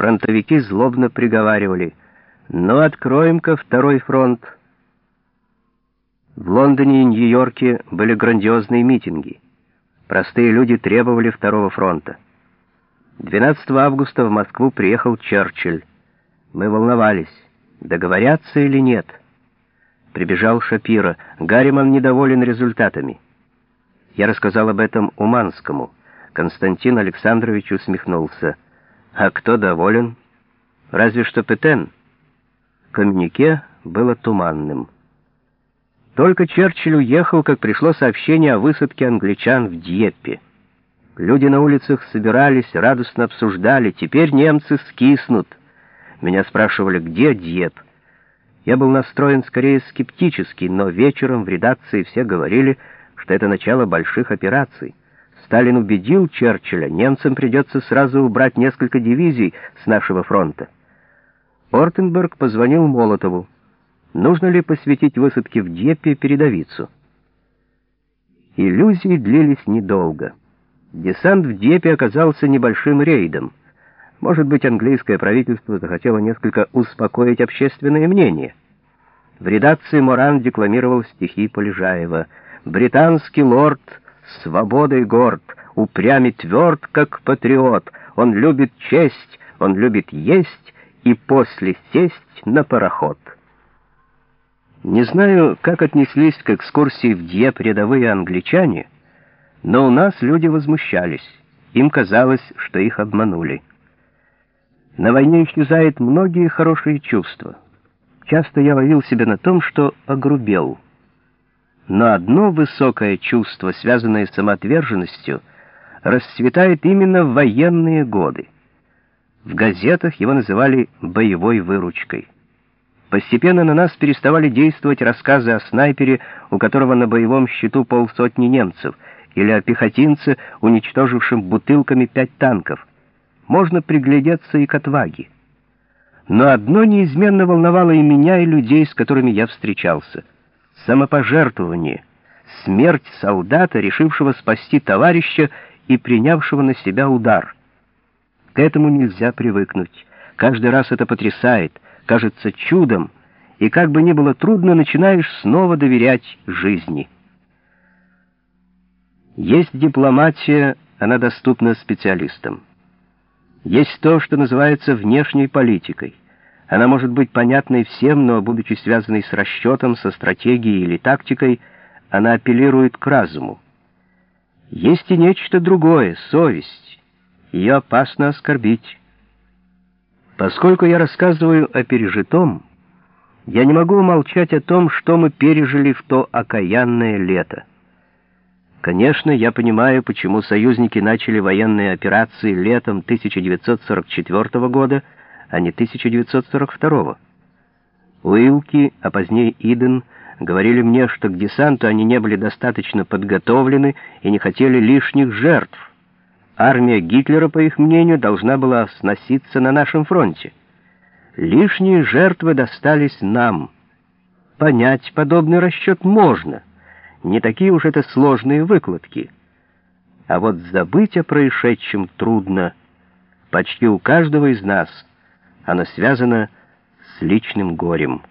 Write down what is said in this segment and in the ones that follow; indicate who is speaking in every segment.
Speaker 1: фронтовики злобно приговаривали: «Ну, откроем-ка второй фронт». В Лондоне и Нью-Йорке были грандиозные митинги. Простые люди требовали второго фронта. 12 августа в Москву приехал Черчилль. Мы волновались, договорятся или нет. Прибежал Шапиро. Гарриман недоволен результатами. Я рассказал об этом Уманскому. Константин Александрович усмехнулся. А кто доволен? Разве что Петен. Коммюнике было туманным. Только Черчилль уехал, как пришло сообщение о высадке англичан в Дьеппе. Люди на улицах собирались, радостно обсуждали: теперь немцы скиснут. Меня спрашивали, где Дьепп. Я был настроен скорее скептически, но вечером в редакции все говорили, что это начало больших операций. Сталин убедил Черчилля, немцам придется сразу убрать несколько дивизий с нашего фронта. Ортенберг позвонил Молотову. Нужно ли посвятить высадке в Дьеппе передовицу? Иллюзии длились недолго. Десант в Дьеппе оказался небольшим рейдом. Может быть, английское правительство захотело несколько успокоить общественное мнение. В редакции Моран декламировал стихи Полежаева. «Британский лорд свободой горд, упрям и тверд, как патриот. Он любит честь, он любит есть и после сесть на пароход». Не знаю, как отнеслись к экскурсии в Дьепп рядовые англичане, но у нас люди возмущались. Им казалось, что их обманули. На войне исчезают многие хорошие чувства. Часто я ловил себя на том, что огрубел. Но одно высокое чувство, связанное с самоотверженностью, расцветает именно в военные годы. В газетах его называли «боевой выручкой». Постепенно на нас переставали действовать рассказы о снайпере, у которого на боевом счету 50 немцев, или о пехотинце, уничтожившем бутылками 5 танков. Можно приглядеться и к отваге. Но одно неизменно волновало и меня, и людей, с которыми я встречался: самопожертвование, смерть солдата, решившего спасти товарища и принявшего на себя удар. К этому нельзя привыкнуть. Каждый раз это потрясает, кажется чудом, и как бы ни было трудно, начинаешь снова доверять жизни. Есть дипломатия, она доступна специалистам. Есть то, что называется внешней политикой. Она может быть понятной всем, но, будучи связанной с расчетом, со стратегией или тактикой, она апеллирует к разуму. Есть и нечто другое — совесть. Ее опасно оскорбить. Поскольку я рассказываю о пережитом, я не могу умолчать о том, что мы пережили в то окаянное лето. Конечно, я понимаю, почему союзники начали военные операции летом 1944 года, а не 1942. Уилки, а позднее Иден, говорили мне, что к десанту они не были достаточно подготовлены и не хотели лишних жертв. Армия Гитлера, по их мнению, должна была сноситься на нашем фронте. Лишние жертвы достались нам. Понять подобный расчет можно. Не такие уж это сложные выкладки. А вот забыть о происшедшем трудно. Почти у каждого из нас оно связано с личным горем.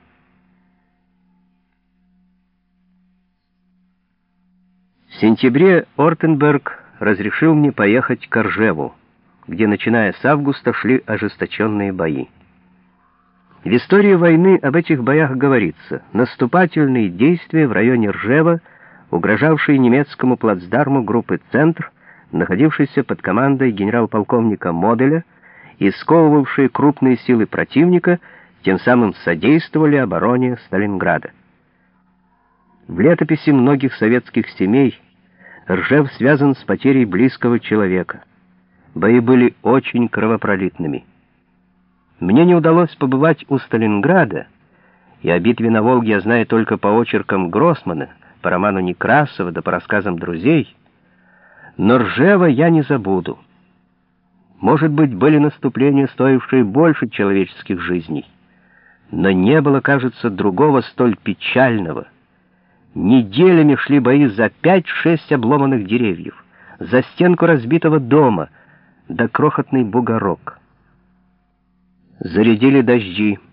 Speaker 1: В сентябре Ортенберг разрешил мне поехать к Ржеву, где, начиная с августа, шли ожесточенные бои. В истории войны об этих боях говорится: наступательные действия в районе Ржева, угрожавшие немецкому плацдарму группы «Центр», находившейся под командой генерал-полковника Моделя и сковывавшие крупные силы противника, тем самым содействовали обороне Сталинграда. В летописи многих советских семей Ржев связан с потерей близкого человека. Бои были очень кровопролитными. Мне не удалось побывать у Сталинграда, и о битве на Волге я знаю только по очеркам Гроссмана, по роману Некрасова, да по рассказам друзей. Но Ржева я не забуду. Может быть, были наступления, стоившие больше человеческих жизней, но не было, кажется, другого столь печального. Неделями шли бои за 5-6 обломанных деревьев, за стенку разбитого дома, да крохотный бугорок. Зарядили дожди.